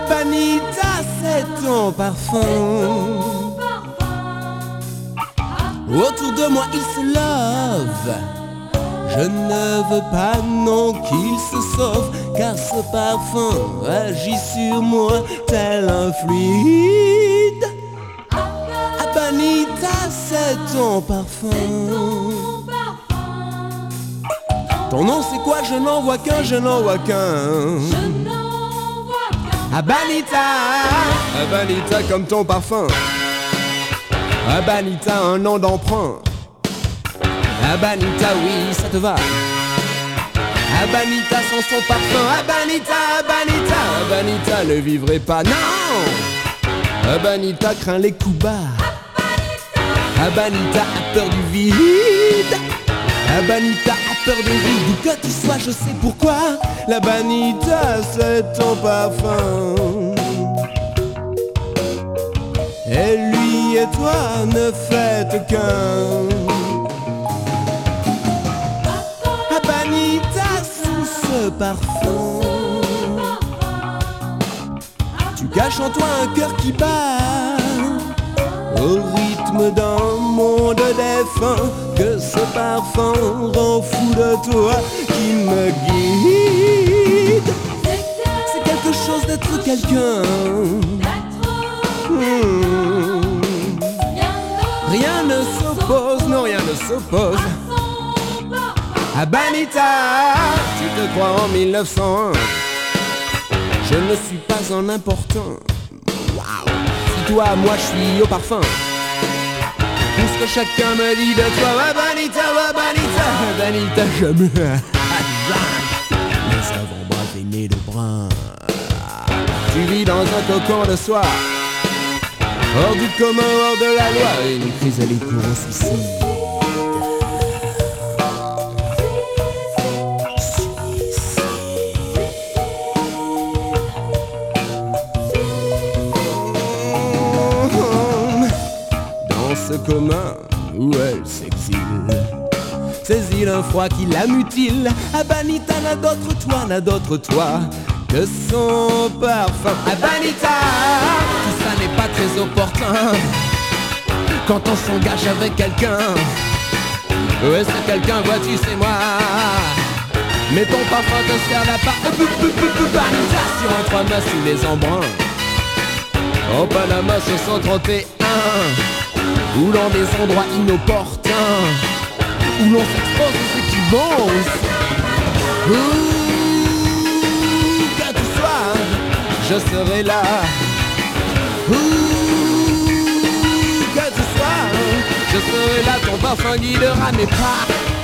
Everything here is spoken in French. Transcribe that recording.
Abanita, c'est ton parfum. Autour de moi il se love. Je ne veux pas non qu'il se sauve, car ce parfum agit sur moi tel un fluide. Abanita, c'est ton parfum. Ton nom c'est quoi? Je n'en vois qu'un, je n'en vois qu'un. Abanita, Abanita comme ton parfum. Abanita, un nom d'emprunt. Abanita, oui, ça te va. Abanita sans son parfum. Abanita, Abanita, Abanita ne vivrait pas, non. Abanita craint les coups bas. Abanita a peur du vide. Abanita a peur des rides. Où que tu sois, je sais pourquoi. L'Abanita, c'est ton parfum. Et lui et toi ne faites qu'un. Abanita sous ce parfum. Tu caches en toi un cœur qui bat au rythme d'un monde défunt. Que ce parfum rend fou de toi, qui me guide. C'est quelque chose d'être quelqu'un. Rien ne s'oppose, non rien ne s'oppose. Abanita, tu te crois en 1901. Je ne suis pas un important. Waouh. Si toi, moi je suis au parfum. Tout ce que chacun me dit de toi. Abanita, Abanita, Abanita, jamais. Les avant-bras veinés de brun. Tu vis dans un cocon de soie, hors du commun, hors de la loi. Une chrysalide pour un suicide. Ce commun où elle s'exile, saisit un froid qui la mutile. Abanita n'a d'autre toi, n'a d'autre toi que son parfum. Abanita, tout ça n'est pas très opportun quand on s'engage avec quelqu'un. Ouais, c'est quelqu'un, vois-tu, c'est moi. Mais ton parfum te sert la part. Abanita sur un 3 mâts sous les embruns, en Panama 631. Ou dans des endroits inopportuns, où l'on s'expose aux équivances. Où que tu sois, je serai là. Où que tu sois, je serai là. Ton parfum guidera mes pas.